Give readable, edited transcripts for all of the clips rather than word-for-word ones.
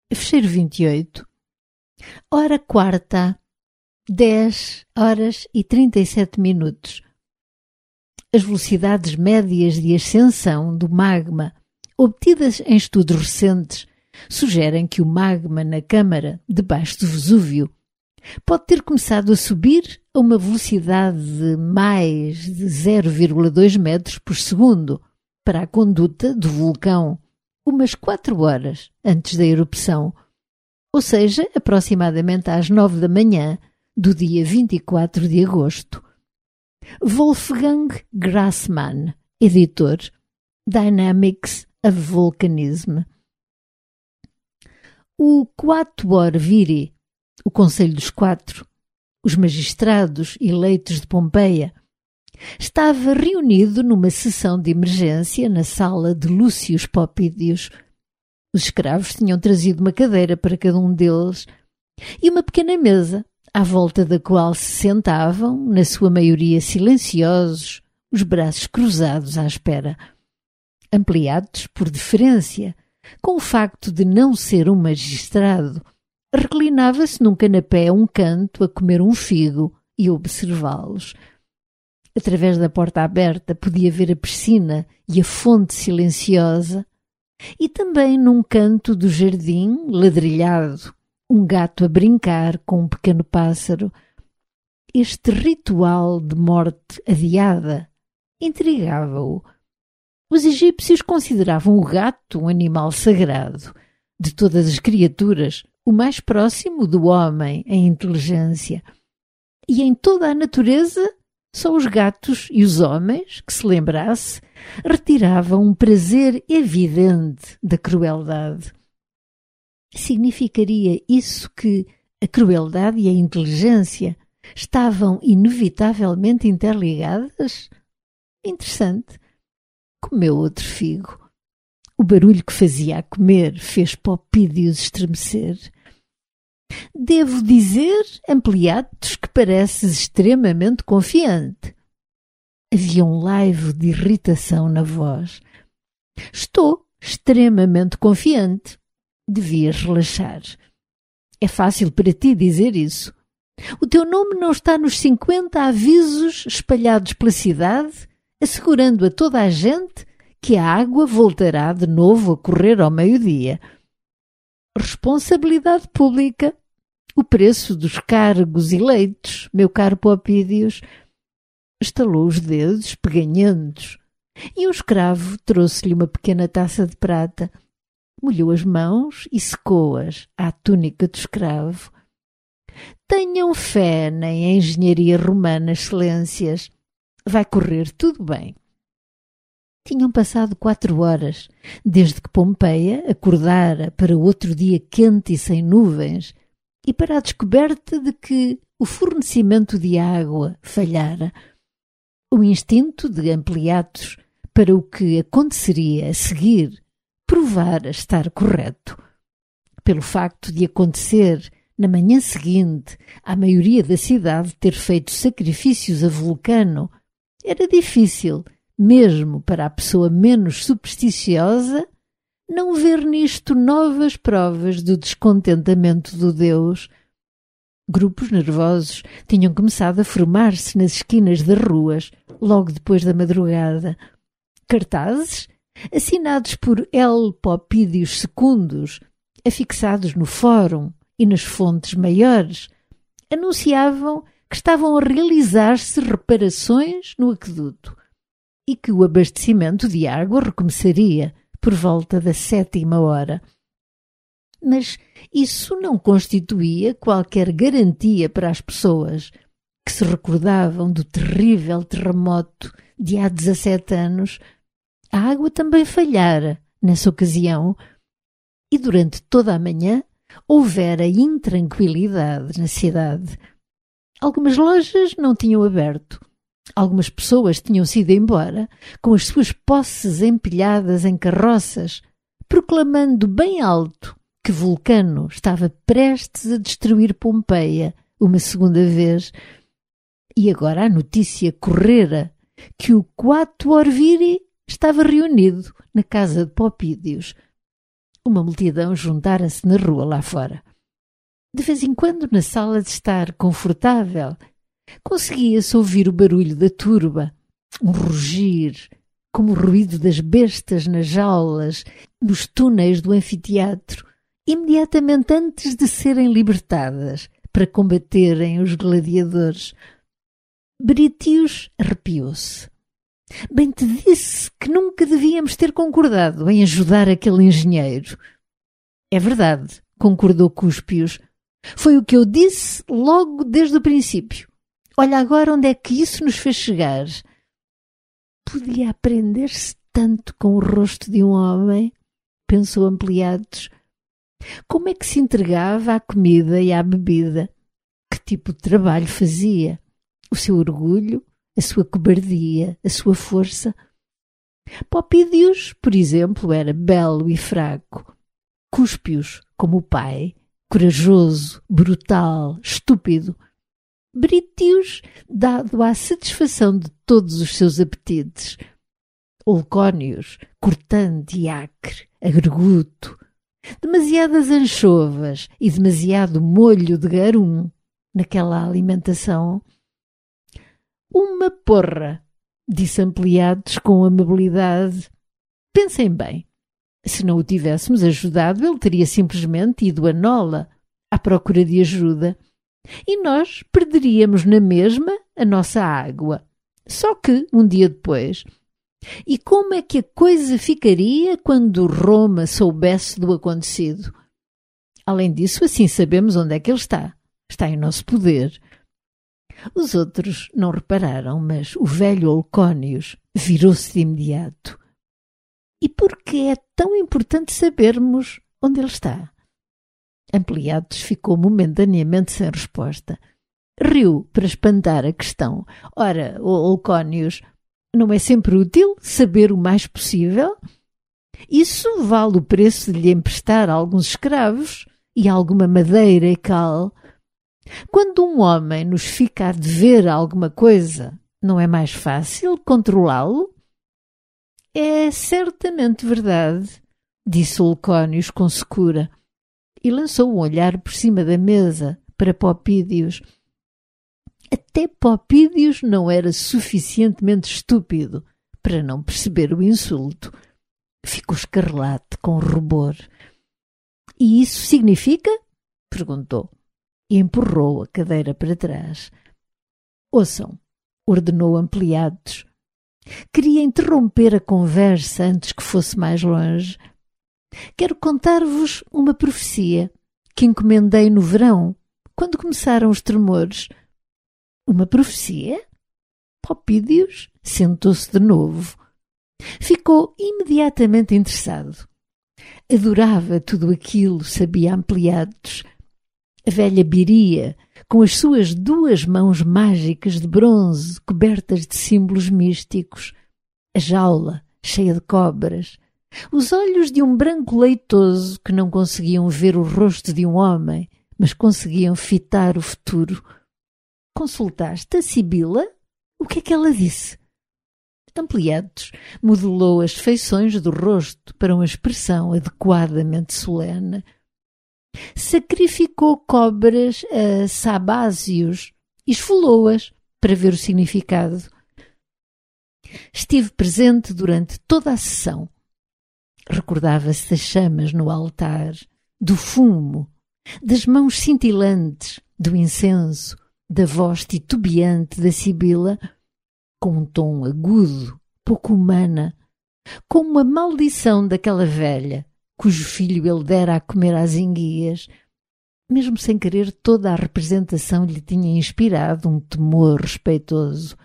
Fecheiro 28, hora quarta, 10 horas e 37 minutos. As velocidades médias de ascensão do magma, obtidas em estudos recentes, sugerem que o magma na câmara debaixo do Vesúvio pode ter começado a subir a uma velocidade de mais de 0,2 metros por segundo para a conduta do vulcão, umas 4 horas antes da erupção, ou seja, aproximadamente às 9 da manhã do dia 24 de agosto. Wolfgang Grassmann, editor, Dynamics of Volcanism. O Quatuor Viri, o Conselho dos Quatro, os magistrados eleitos de Pompeia, estava reunido numa sessão de emergência na sala de Lúcio Popídios. Os escravos tinham trazido uma cadeira para cada um deles e uma pequena mesa, à volta da qual se sentavam, na sua maioria silenciosos, os braços cruzados à espera. Ampliados por deferência, com o facto de não ser um magistrado, reclinava-se num canapé a um canto a comer um figo e observá-los. Através da porta aberta podia ver a piscina e a fonte silenciosa e também num canto do jardim ladrilhado, um gato a brincar com um pequeno pássaro. Este ritual de morte adiada intrigava-o. Os egípcios consideravam o gato um animal sagrado. De todas as criaturas, o mais próximo do homem em inteligência. E em toda a natureza, só os gatos e os homens, que se lembrasse, retiravam um prazer evidente da crueldade. Significaria isso que a crueldade e a inteligência estavam inevitavelmente interligadas? Interessante. Comeu outro figo. O barulho que fazia a comer fez Popídios estremecer. Devo dizer, Ampliatos, que pareces extremamente confiante. Havia um laivo de irritação na voz. Estou extremamente confiante. Devias relaxar. É fácil para ti dizer isso. O teu nome não está nos 50 avisos espalhados pela cidade, assegurando a toda a gente que a água voltará de novo a correr ao meio-dia. Responsabilidade pública, o preço dos cargos eleitos, meu caro Popídios. Estalou os dedos peganhentos e um escravo trouxe-lhe uma pequena taça de prata. Molhou as mãos e secou-as à túnica do escravo. Tenham fé na engenharia romana, excelências. Vai correr tudo bem. Tinham passado 4 horas, desde que Pompeia acordara para outro dia quente e sem nuvens, e para a descoberta de que o fornecimento de água falhara. O instinto de Ampliatos para o que aconteceria a seguir provara estar correto. Pelo facto de acontecer na manhã seguinte a maioria da cidade ter feito sacrifícios a Vulcano, era difícil, mesmo para a pessoa menos supersticiosa, não ver nisto novas provas do descontentamento do deus. Grupos nervosos tinham começado a formar-se nas esquinas das ruas, logo depois da madrugada. Cartazes, assinados por L. Popídios II, afixados no fórum e nas fontes maiores, anunciavam que estavam a realizar-se reparações no aqueduto e que o abastecimento de água recomeçaria por volta da 7ª hora. Mas isso não constituía qualquer garantia para as pessoas que se recordavam do terrível terremoto de há 17 anos. A água também falhara nessa ocasião e durante toda a manhã houvera intranquilidade na cidade. Algumas lojas não tinham aberto. Algumas pessoas tinham-se ido embora com as suas posses empilhadas em carroças, proclamando bem alto que Vulcano estava prestes a destruir Pompeia uma segunda vez. E agora a notícia correra que o Quatuor Viri estava reunido na casa de Popídios. Uma multidão juntara-se na rua lá fora. De vez em quando, na sala de estar confortável, conseguia-se ouvir o barulho da turba, um rugir, como o ruído das bestas nas jaulas, nos túneis do anfiteatro, imediatamente antes de serem libertadas para combaterem os gladiadores. Britius arrepiou-se. Bem te disse que nunca devíamos ter concordado em ajudar aquele engenheiro. É verdade, concordou Cúspios. Foi o que eu disse logo desde o princípio. Olha agora onde é que isso nos fez chegar. Podia aprender-se tanto com o rosto de um homem, pensou Ampliatos. Como é que se entregava à comida e à bebida? Que tipo de trabalho fazia? O seu orgulho, a sua cobardia, a sua força? Popídios, por exemplo, era belo e fraco. Cúspios, como o pai, corajoso, brutal, estúpido. Britius, dado à satisfação de todos os seus apetites. Olcónios, cortante e acre, agreguto. Demasiadas anchovas e demasiado molho de garum naquela alimentação. Uma porra, disse Ampliatos com amabilidade. Pensem bem, se não o tivéssemos ajudado, ele teria simplesmente ido a Nola à procura de ajuda e nós perderíamos na mesma a nossa água. Só que, um dia depois... E como é que a coisa ficaria quando Roma soubesse do acontecido? Além disso, assim sabemos onde é que ele está. Está em nosso poder. Os outros não repararam, mas o velho Olcónios virou-se de imediato. E por que é tão importante sabermos onde ele está? Ampliatos ficou momentaneamente sem resposta. Riu para espantar a questão. Ora, Olcónios, não é sempre útil saber o mais possível? Isso vale o preço de lhe emprestar alguns escravos e alguma madeira e cal. Quando um homem nos fica a dever alguma coisa, não é mais fácil controlá-lo? É certamente verdade, disse Olcónios com secura, e lançou um olhar por cima da mesa para Popídios. Até Popídios não era suficientemente estúpido para não perceber o insulto. Ficou escarlate com rubor. E isso significa? Perguntou. E empurrou a cadeira para trás. Ouçam, ordenou Ampliatos. Queria interromper a conversa antes que fosse mais longe. Quero contar-vos uma profecia que encomendei no verão, quando começaram os tremores. Uma profecia? Popídios sentou-se de novo. Ficou imediatamente interessado. Adorava tudo aquilo, sabia Ampliatos. A velha Biria, com as suas 2 mãos mágicas de bronze cobertas de símbolos místicos, a jaula cheia de cobras, os olhos de um branco leitoso que não conseguiam ver o rosto de um homem, mas conseguiam fitar o futuro. Consultaste a Sibila? O que é que ela disse? Ampliatos modelou as feições do rosto para uma expressão adequadamente solene. Sacrificou cobras a Sabásios e esfolou-as para ver o significado. Estive presente durante toda a sessão. Recordava-se das chamas no altar, do fumo, das mãos cintilantes, do incenso, da voz titubeante da Sibila, com um tom agudo, pouco humana, como a maldição daquela velha, cujo filho ele dera a comer às enguias. Mesmo sem querer, toda a representação lhe tinha inspirado um temor respeitoso.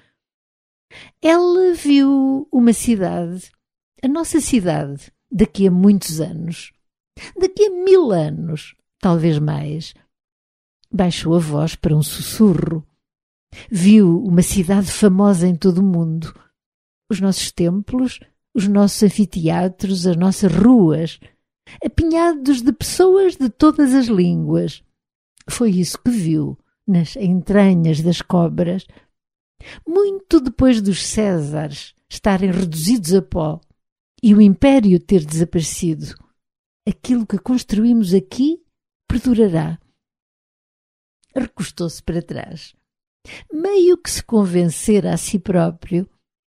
Ela viu uma cidade, a nossa cidade, daqui a muitos anos, daqui a 1000 anos, talvez mais. Baixou a voz para um sussurro. Viu uma cidade famosa em todo o mundo. Os nossos templos, os nossos anfiteatros, as nossas ruas, apinhados de pessoas de todas as línguas. Foi isso que viu nas entranhas das cobras. Muito depois dos Césares estarem reduzidos a pó e o império ter desaparecido. Aquilo que construímos aqui perdurará. Recostou-se para trás. Meio que se convencer a si próprio,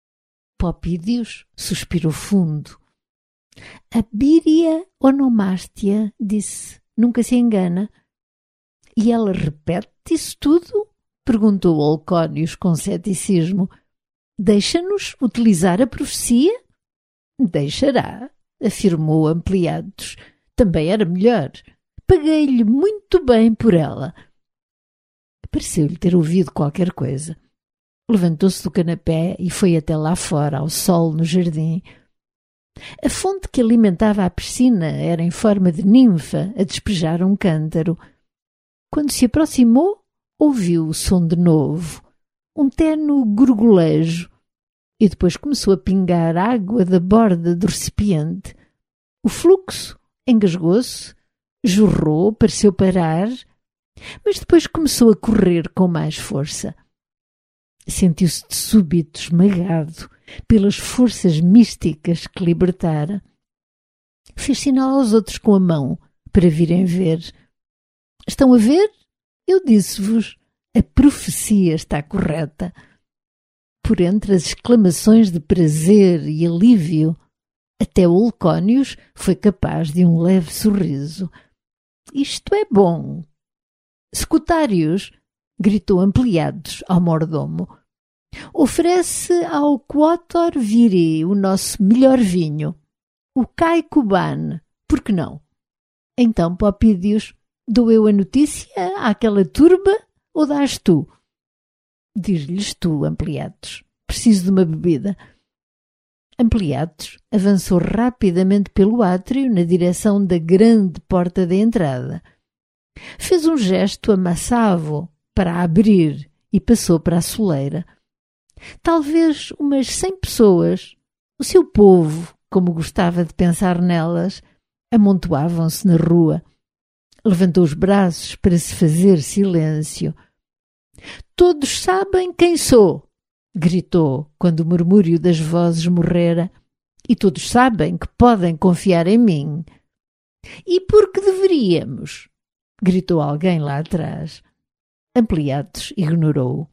Popídios suspirou fundo. A Bíria Onomástia, disse, nunca se engana. E ela repete isso tudo? Perguntou Olcónios com ceticismo. Deixa-nos utilizar a profecia? Deixará, afirmou Ampliados. Também era melhor. Paguei-lhe muito bem por ela. Pareceu-lhe ter ouvido qualquer coisa. Levantou-se do canapé e foi até lá fora, ao sol no jardim. A fonte que alimentava a piscina era em forma de ninfa a despejar um cântaro. Quando se aproximou, ouviu o som de novo, um ténue gorgolejo, e depois começou a pingar água da borda do recipiente. O fluxo engasgou-se, jorrou, pareceu parar, mas depois começou a correr com mais força. Sentiu-se de súbito esmagado pelas forças místicas que libertara. Fez sinal aos outros com a mão para virem ver. Estão a ver? Eu disse-vos, a profecia está correta. Por entre as exclamações de prazer e alívio, até Olcónios foi capaz de um leve sorriso. Isto é bom. Secretários, gritou Ampliados ao mordomo. Oferece ao Quotor Viri o nosso melhor vinho, o Caicubane, por que não? Então, Popídios, dou eu a notícia àquela turba ou dás tu? Diz-lhes tu, Ampliados. Preciso de uma bebida. Ampliados avançou rapidamente pelo átrio na direção da grande porta da entrada. Fez um gesto amassavo para a abrir e passou para a soleira. Talvez umas 100 pessoas, o seu povo, como gostava de pensar nelas, amontoavam-se na rua. Levantou os braços para se fazer silêncio. Todos sabem quem sou, gritou quando o murmúrio das vozes morrera. E todos sabem que podem confiar em mim. E por que deveríamos? Gritou alguém lá atrás. Ampliados ignorou-o.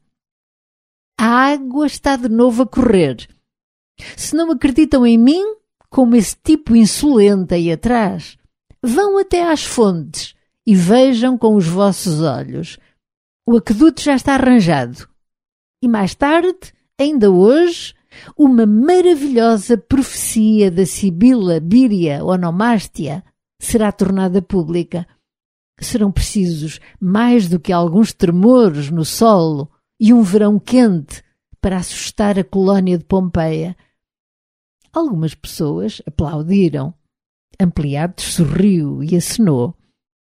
A água está de novo a correr. Se não acreditam em mim, como esse tipo insolente aí atrás, vão até às fontes e vejam com os vossos olhos. O aqueduto já está arranjado. E mais tarde, ainda hoje, uma maravilhosa profecia da Sibila Bíria Onomástia será tornada pública. Serão precisos mais do que alguns tremores no solo e um verão quente para assustar a colónia de Pompeia. Algumas pessoas aplaudiram. Ampliados sorriu e acenou.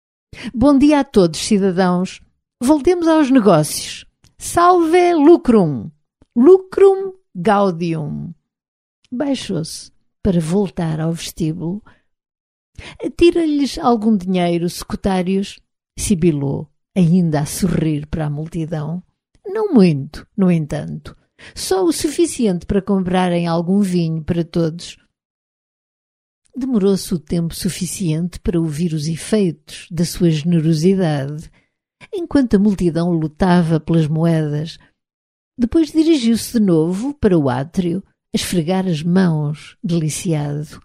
Bom dia a todos, cidadãos. Voltemos aos negócios. Salve lucrum! Lucrum gaudium! Baixou-se para voltar ao vestíbulo. Atira-lhes algum dinheiro, secretários, sibilou, ainda a sorrir para a multidão. Não muito, no entanto. Só o suficiente para comprarem algum vinho para todos. Demorou-se o tempo suficiente para ouvir os efeitos da sua generosidade, enquanto a multidão lutava pelas moedas. Depois dirigiu-se de novo para o átrio, a esfregar as mãos, deliciado.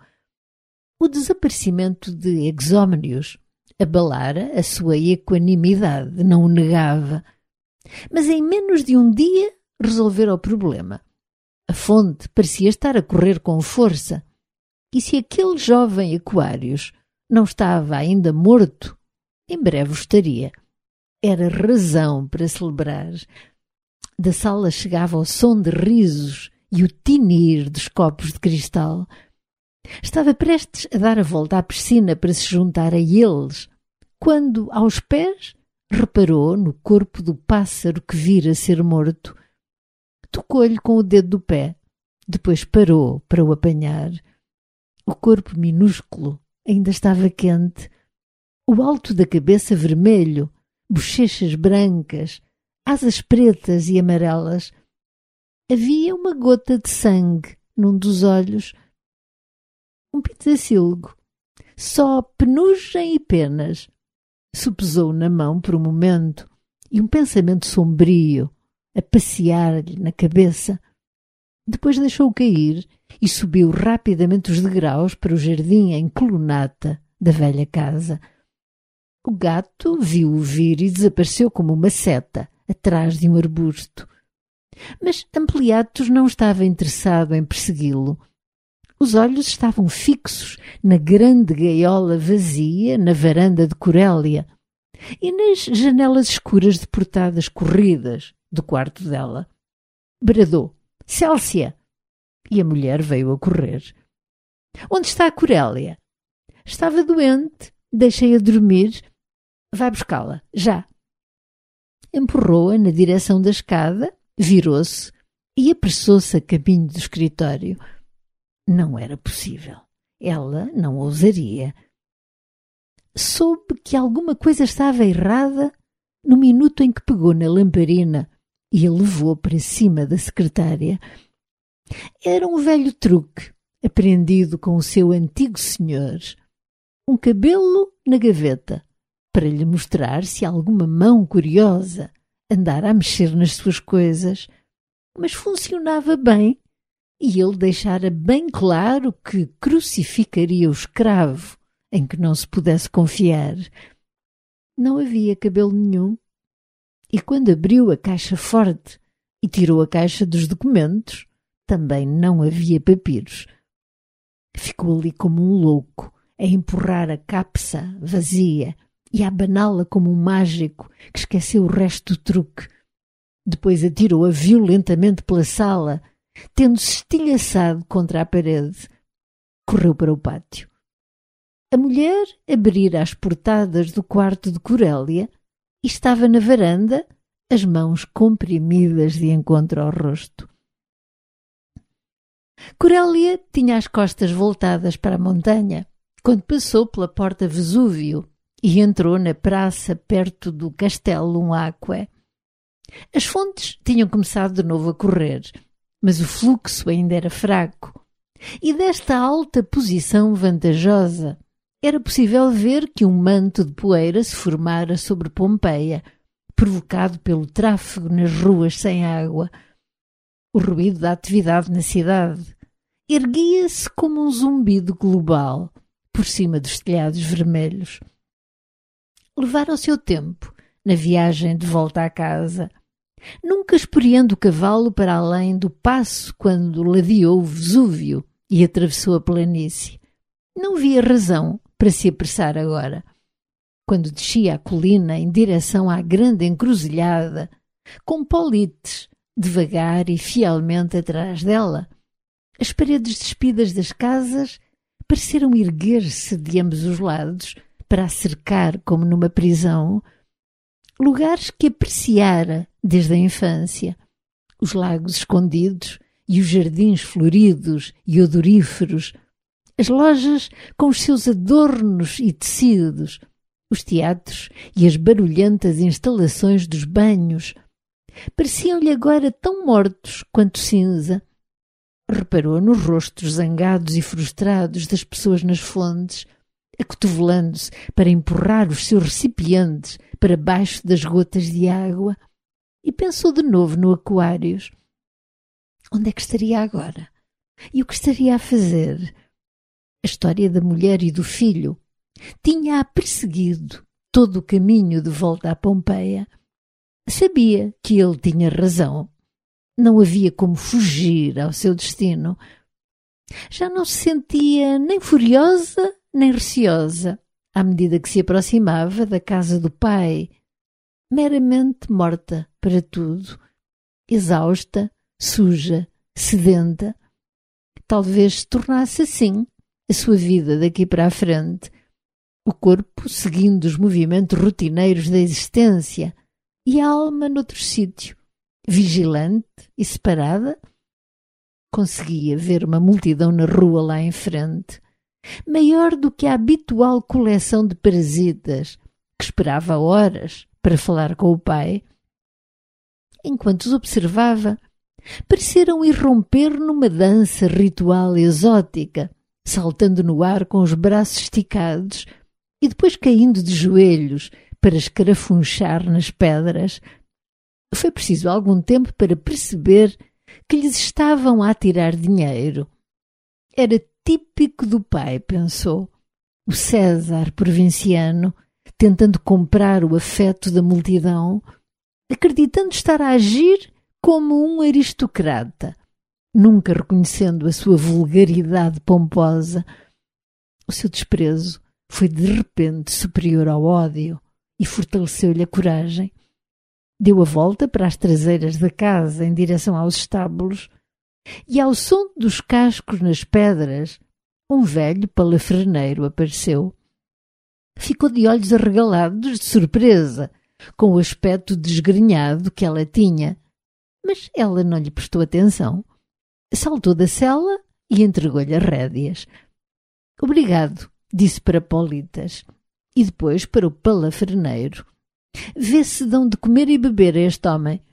O desaparecimento de Exómenos abalara a sua equanimidade, não o negava. Mas em menos de um dia resolvera o problema. A fonte parecia estar a correr com força. E se aquele jovem Aquários não estava ainda morto, em breve o estaria. Era razão para celebrar. Da sala chegava o som de risos e o tinir dos copos de cristal. Estava prestes a dar a volta à piscina para se juntar a eles, quando, aos pés, reparou no corpo do pássaro que vira ser morto. Tocou-lhe com o dedo do pé, depois parou para o apanhar. O corpo minúsculo ainda estava quente, o alto da cabeça vermelho, bochechas brancas, asas pretas e amarelas. Havia uma gota de sangue num dos olhos. Um pitzacílgo. só penugem e penas. Sopesou na mão por um momento e um pensamento sombrio a passear-lhe na cabeça. Depois deixou-o cair e subiu rapidamente os degraus para o jardim em colunata da velha casa. O gato viu-o vir e desapareceu como uma seta atrás de um arbusto. Mas Ampliatus não estava interessado em persegui-lo. Os olhos estavam fixos na grande gaiola vazia na varanda de Corélia e nas janelas escuras de portadas corridas do quarto dela. Bradou: Célcia! E a mulher veio a correr. Onde está a Corélia? Estava doente, deixei-a dormir. Vai buscá-la, já. Empurrou-a na direção da escada, virou-se e apressou-se a caminho do escritório. Não era possível. Ela não ousaria. Soube que alguma coisa estava errada no minuto em que pegou na lamparina e a levou para cima da secretária. Era um velho truque, aprendido com o seu antigo senhor. Um cabelo na gaveta, para lhe mostrar se alguma mão curiosa andara a mexer nas suas coisas. Mas funcionava bem, e ele deixara bem claro que crucificaria o escravo em que não se pudesse confiar. Não havia cabelo nenhum, e quando abriu a caixa forte e tirou a caixa dos documentos, também não havia papiros. Ficou ali como um louco, a empurrar a capsa vazia e a abaná-la como um mágico que esqueceu o resto do truque. Depois atirou-a violentamente pela sala, tendo-se estilhaçado contra a parede. Correu para o pátio. A mulher abrira as portadas do quarto de Corélia e estava na varanda, as mãos comprimidas de encontro ao rosto. Corélia tinha as costas voltadas para a montanha quando passou pela porta Vesúvio e entrou na praça perto do Castelo Aquae. As fontes tinham começado de novo a correr, mas o fluxo ainda era fraco, e desta alta posição vantajosa era possível ver que um manto de poeira se formara sobre Pompeia, provocado pelo tráfego nas ruas sem água. O ruído da atividade na cidade erguia-se como um zumbido global por cima dos telhados vermelhos. Levara o seu tempo na viagem de volta à casa, nunca esporeando o cavalo para além do passo quando ladeou o Vesúvio e atravessou a planície. Não via razão para se apressar agora. Quando descia a colina em direção à grande encruzilhada, com Polites devagar e fielmente atrás dela, as paredes despidas das casas pareceram erguer-se de ambos os lados para a cercar como numa prisão. Lugares que apreciara desde a infância, os lagos escondidos e os jardins floridos e odoríferos, as lojas com os seus adornos e tecidos, os teatros e as barulhentas instalações dos banhos, pareciam-lhe agora tão mortos quanto cinza. Reparou nos rostos zangados e frustrados das pessoas nas fontes, acotovelando-se para empurrar os seus recipientes para baixo das gotas de água, e pensou de novo no Aquários. Onde é que estaria agora? E o que estaria a fazer? A história da mulher e do filho tinha-a perseguido todo o caminho de volta a Pompeia. Sabia que ele tinha razão. Não havia como fugir ao seu destino. Já não se sentia nem furiosa nem receosa à medida que se aproximava da casa do pai, meramente morta para tudo, exausta, suja, sedenta. Talvez se tornasse assim a sua vida daqui para a frente, o corpo seguindo os movimentos rotineiros da existência e a alma noutro sítio, vigilante e separada. Conseguia ver uma multidão na rua lá em frente, maior do que a habitual coleção de parasitas, que esperava horas para falar com o pai. Enquanto os observava, pareceram irromper numa dança ritual exótica saltando no ar com os braços esticados e depois caindo de joelhos para escarafunchar nas pedras. Foi preciso algum tempo para perceber que lhes estavam a tirar dinheiro. Era típico do pai, pensou. O César provinciano, tentando comprar o afeto da multidão, acreditando estar a agir como um aristocrata, nunca reconhecendo a sua vulgaridade pomposa. O seu desprezo foi de repente superior ao ódio e fortaleceu-lhe a coragem. Deu a volta para as traseiras da casa em direção aos estábulos e, ao som dos cascos nas pedras, um velho palafreneiro apareceu. Ficou de olhos arregalados de surpresa com o aspecto desgrenhado que ela tinha, mas ela não lhe prestou atenção. Saltou da sela e entregou-lhe as rédeas. Obrigado, disse para Politas, e depois para o palafreneiro. Vê se dão de comer e beber a este homem.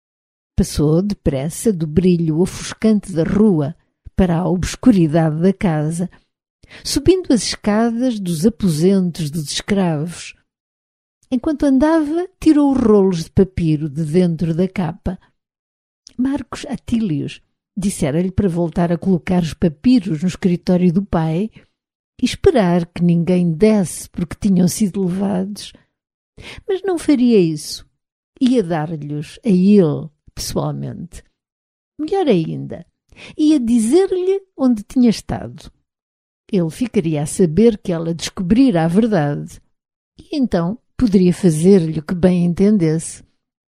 Passou depressa do brilho ofuscante da rua para a obscuridade da casa, subindo as escadas dos aposentos dos escravos. Enquanto andava, tirou os rolos de papiro de dentro da capa. Marcos Atílios dissera-lhe para voltar a colocar os papiros no escritório do pai e esperar que ninguém desse porque tinham sido levados. Mas não faria isso. Ia dar-lhes a ele, pessoalmente. Melhor ainda, ia dizer-lhe onde tinha estado. Ele ficaria a saber que ela descobrira a verdade e então poderia fazer-lhe o que bem entendesse.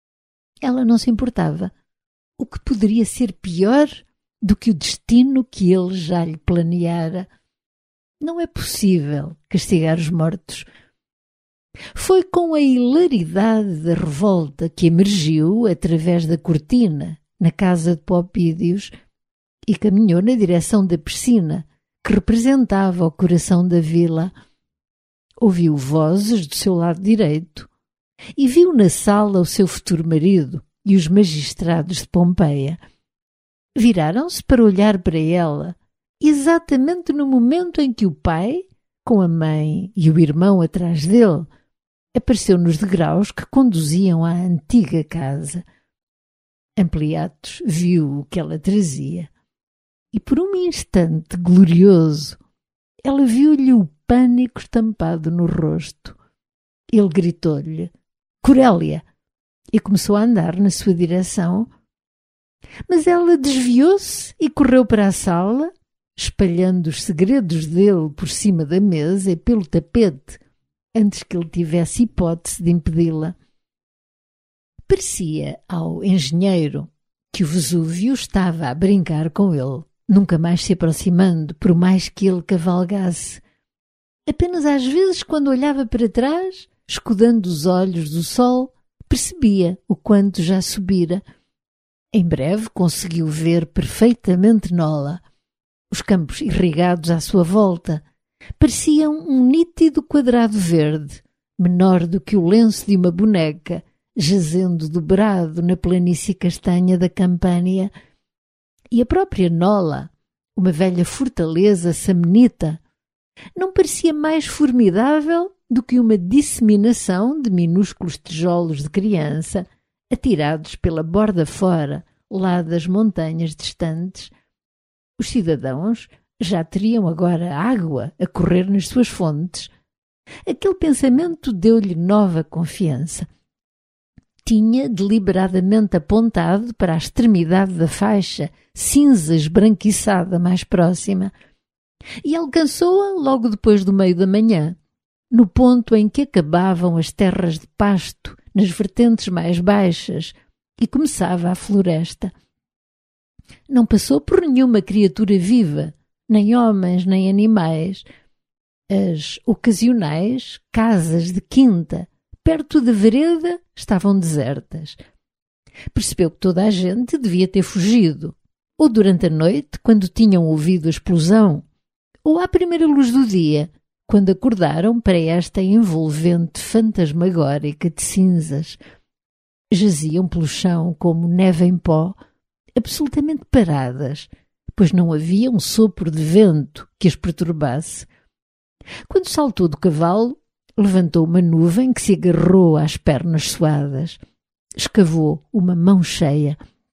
Ela não se importava. O que poderia ser pior do que o destino que ele já lhe planeara? Não é possível castigar os mortos. Foi com a hilaridade da revolta que emergiu através da cortina na casa de Popídios e caminhou na direção da piscina que representava o coração da vila. Ouviu vozes do seu lado direito e viu na sala o seu futuro marido e os magistrados de Pompeia. Viraram-se para olhar para ela, exatamente no momento em que o pai, com a mãe e o irmão atrás dele, apareceu nos degraus que conduziam à antiga casa. Ampliatos viu o que ela trazia e, por um instante glorioso, ela viu-lhe o pânico estampado no rosto. Ele gritou-lhe: Corélia! E começou a andar na sua direção. Mas ela desviou-se e correu para a sala, espalhando os segredos dele por cima da mesa e pelo tapete, antes que ele tivesse hipótese de impedi-la. Parecia ao engenheiro que o Vesúvio estava a brincar com ele, nunca mais se aproximando, por mais que ele cavalgasse. Apenas às vezes, quando olhava para trás, escudando os olhos do sol, percebia o quanto já subira. Em breve conseguiu ver perfeitamente Nola. Os campos irrigados à sua volta pareciam um nítido quadrado verde, menor do que o lenço de uma boneca, jazendo dobrado na planície castanha da Campânia. E a própria Nola, uma velha fortaleza samnita, não parecia mais formidável do que uma disseminação de minúsculos tijolos de criança atirados pela borda fora, lá das montanhas distantes. Os cidadãos já teriam agora água a correr nas suas fontes. Aquele pensamento deu-lhe nova confiança. Tinha deliberadamente apontado para a extremidade da faixa cinza esbranquiçada mais próxima e alcançou-a logo depois do meio da manhã, no ponto em que acabavam as terras de pasto nas vertentes mais baixas e começava a floresta. Não passou por nenhuma criatura viva, nem homens, nem animais. As ocasionais casas de quinta, perto da vereda, estavam desertas. Percebeu que toda a gente devia ter fugido, ou durante a noite, quando tinham ouvido a explosão, ou à primeira luz do dia, quando acordaram para esta envolvente fantasmagórica de cinzas. Jaziam pelo chão como neve em pó, absolutamente paradas, pois não havia um sopro de vento que as perturbasse. Quando saltou do cavalo, levantou uma nuvem que se agarrou às pernas suadas. Escavou uma mão cheia.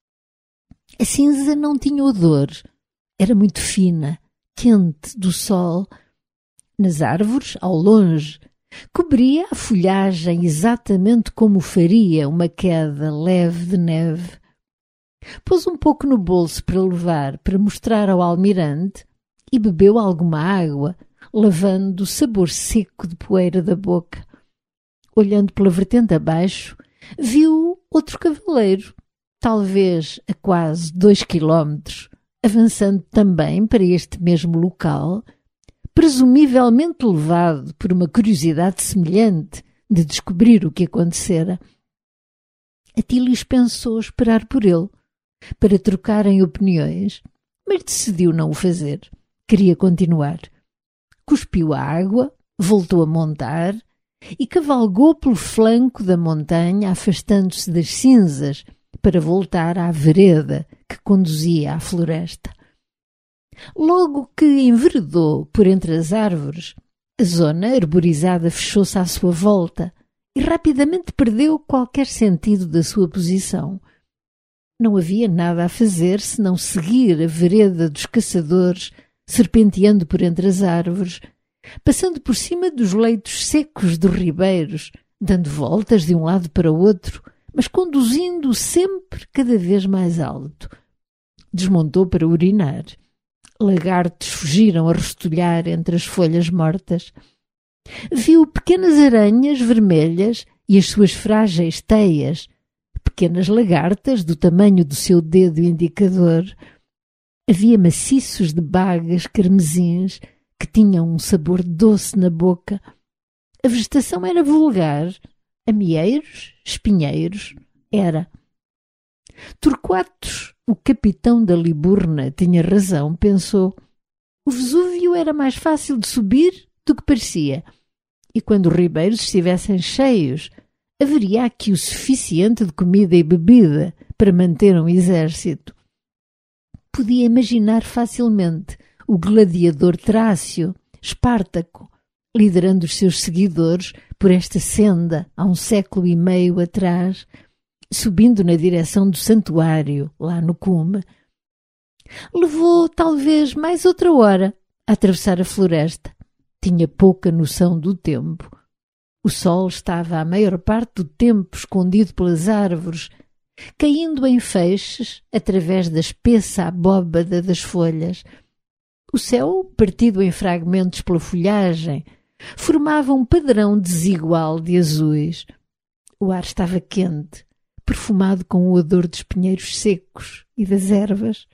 A cinza não tinha odor. Era muito fina, quente do sol. Nas árvores, ao longe, cobria a folhagem exatamente como faria uma queda leve de neve. Pôs um pouco no bolso para levar, para mostrar ao almirante, e bebeu alguma água, lavando o sabor seco de poeira da boca. Olhando pela vertente abaixo, viu outro cavaleiro, talvez a quase 2 quilómetros, avançando também para este mesmo local, presumivelmente levado por uma curiosidade semelhante de descobrir o que acontecera. Atílios pensou esperar por ele, para trocarem opiniões, mas decidiu não o fazer. Queria continuar. Cuspiu a água, voltou a montar e cavalgou pelo flanco da montanha, afastando-se das cinzas para voltar à vereda que conduzia à floresta. Logo que enveredou por entre as árvores, a zona arborizada fechou-se à sua volta e rapidamente perdeu qualquer sentido da sua posição. Não havia nada a fazer senão seguir a vereda dos caçadores, serpenteando por entre as árvores, passando por cima dos leitos secos dos ribeiros, dando voltas de um lado para o outro, mas conduzindo sempre cada vez mais alto. Desmontou para urinar. Lagartos fugiram a restolhar entre as folhas mortas. Viu pequenas aranhas vermelhas e as suas frágeis teias, pequenas lagartas do tamanho do seu dedo indicador. Havia maciços de bagas carmesins que tinham um sabor doce na boca. A vegetação era vulgar. Amieiros, espinheiros, era. Torquatus, o capitão da Liburna, tinha razão, pensou. O Vesúvio era mais fácil de subir do que parecia, e quando os ribeiros estivessem cheios, haveria aqui o suficiente de comida e bebida para manter um exército. Podia imaginar facilmente o gladiador Trácio, Espartaco, liderando os seus seguidores por esta senda há 1 século e meio atrás, subindo na direção do santuário, lá no cume. Levou talvez mais outra hora a atravessar a floresta. Tinha pouca noção do tempo. O sol estava a maior parte do tempo escondido pelas árvores, caindo em feixes através da espessa abóbada das folhas. O céu, partido em fragmentos pela folhagem, formava um padrão desigual de azuis. O ar estava quente, perfumado com o odor dos pinheiros secos e das ervas.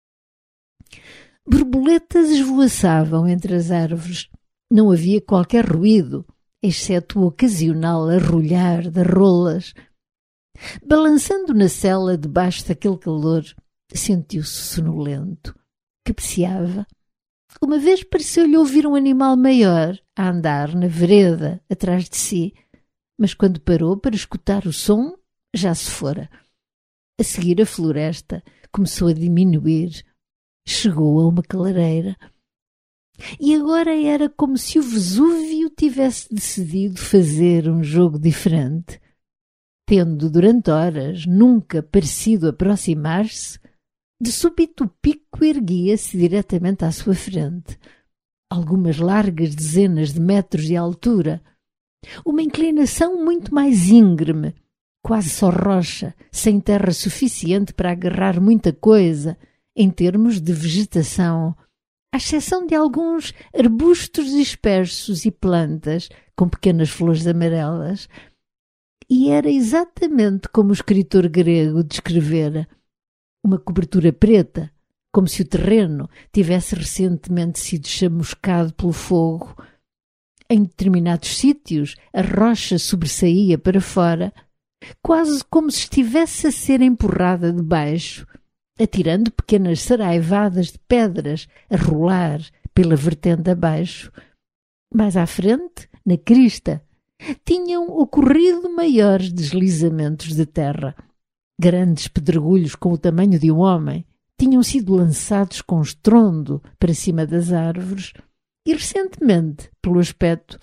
Borboletas esvoaçavam entre as árvores. Não havia qualquer ruído, exceto o ocasional arrulhar das rolas. Balançando na cela debaixo daquele calor, sentiu-se sonolento. Cabeceava. Uma vez pareceu-lhe ouvir um animal maior a andar na vereda atrás de si, mas quando parou para escutar o som, já se fora. A seguir a floresta começou a diminuir. Chegou a uma clareira. E agora era como se o Vesúvio tivesse decidido fazer um jogo diferente. Tendo durante horas nunca parecido aproximar-se, de súbito o pico erguia-se diretamente à sua frente. Algumas largas dezenas de metros de altura. Uma inclinação muito mais íngreme, quase só rocha, sem terra suficiente para agarrar muita coisa em termos de vegetação, à exceção de alguns arbustos dispersos e plantas com pequenas flores amarelas. E era exatamente como o escritor grego descrevera. Uma cobertura preta, como se o terreno tivesse recentemente sido chamuscado pelo fogo. Em determinados sítios, a rocha sobressaía para fora, quase como se estivesse a ser empurrada de baixo, atirando pequenas saraivadas de pedras a rolar pela vertente abaixo. Mais à frente, na crista, tinham ocorrido maiores deslizamentos de terra. Grandes pedregulhos com o tamanho de um homem, tinham sido lançados com estrondo para cima das árvores e, recentemente, pelo aspecto,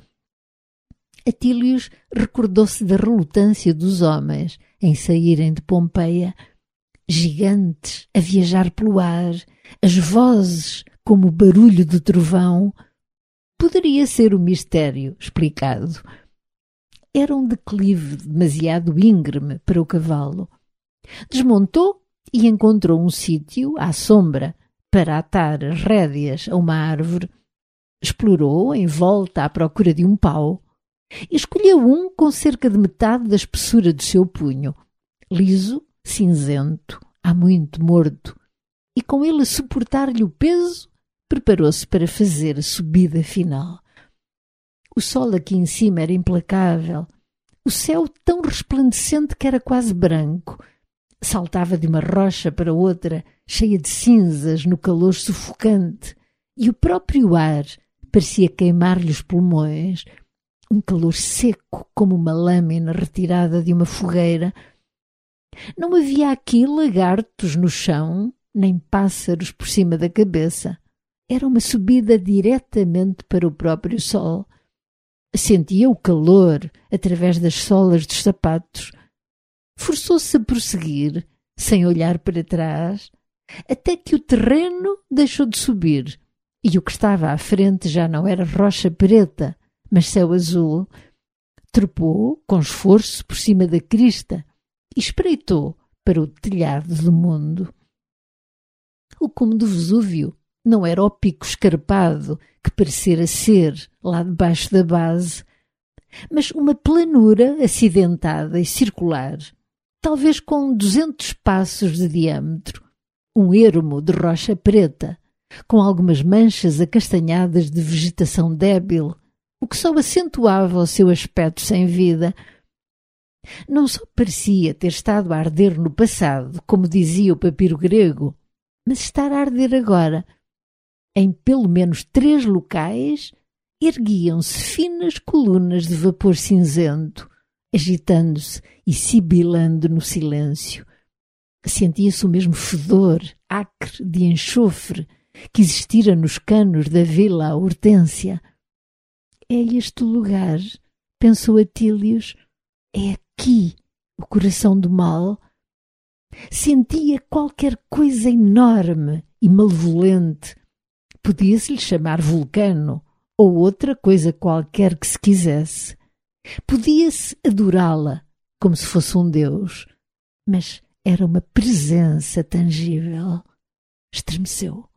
Atílios recordou-se da relutância dos homens em saírem de Pompeia, gigantes a viajar pelo ar, as vozes como o barulho do trovão. Poderia ser o mistério explicado. Era um declive demasiado íngreme para o cavalo. Desmontou e encontrou um sítio à sombra para atar as rédeas a uma árvore. Explorou em volta à procura de um pau. Escolheu um com cerca de metade da espessura do seu punho, liso, cinzento, há muito morto, e com ele a suportar-lhe o peso, preparou-se para fazer a subida final. O sol aqui em cima era implacável, o céu tão resplandecente que era quase branco, saltava de uma rocha para outra, cheia de cinzas no calor sufocante, e o próprio ar parecia queimar-lhe os pulmões, um calor seco como uma lâmina retirada de uma fogueira. Não havia aqui lagartos no chão, nem pássaros por cima da cabeça. Era uma subida diretamente para o próprio sol. Sentia o calor através das solas dos sapatos. Forçou-se a prosseguir, sem olhar para trás, até que o terreno deixou de subir e o que estava à frente já não era rocha preta, mas céu azul. Trepou com esforço por cima da crista e espreitou para o telhado do mundo. O cume do Vesúvio não era o pico escarpado que parecera ser lá debaixo da base, mas uma planura acidentada e circular, talvez com 200 passos de diâmetro, um ermo de rocha preta, com algumas manchas acastanhadas de vegetação débil, o que só acentuava o seu aspecto sem vida. Não só parecia ter estado a arder no passado, como dizia o papiro grego, mas estar a arder agora. Em pelo menos 3 locais erguiam-se finas colunas de vapor cinzento, agitando-se e sibilando no silêncio. Sentia-se o mesmo fedor acre de enxofre que existira nos canos da Vila Hortência. É este o lugar, pensou Atílios, é aqui o coração do mal. Sentia qualquer coisa enorme e malevolente. Podia-se-lhe chamar Vulcano ou outra coisa qualquer que se quisesse. Podia-se adorá-la como se fosse um deus, mas era uma presença tangível. Estremeceu.